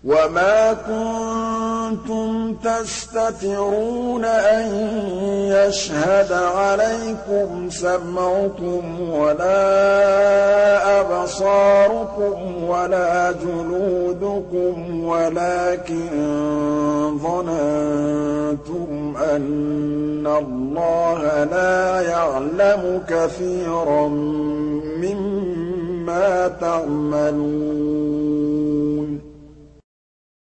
وَمَا كُنتُمْ تَسْتَتِرُونَ أَن يَشْهَدَ عَلَيْكُمْ سَمْعُكُمْ وَلَا أَبْصَارُكُمْ وَلَا جُلُودُكُمْ وَلَٰكِن ظَنَنتُمْ أَنَّ اللَّهَ لَا يَعْلَمُ كَثِيرًا مِّمَّا تَعْمَلُونَ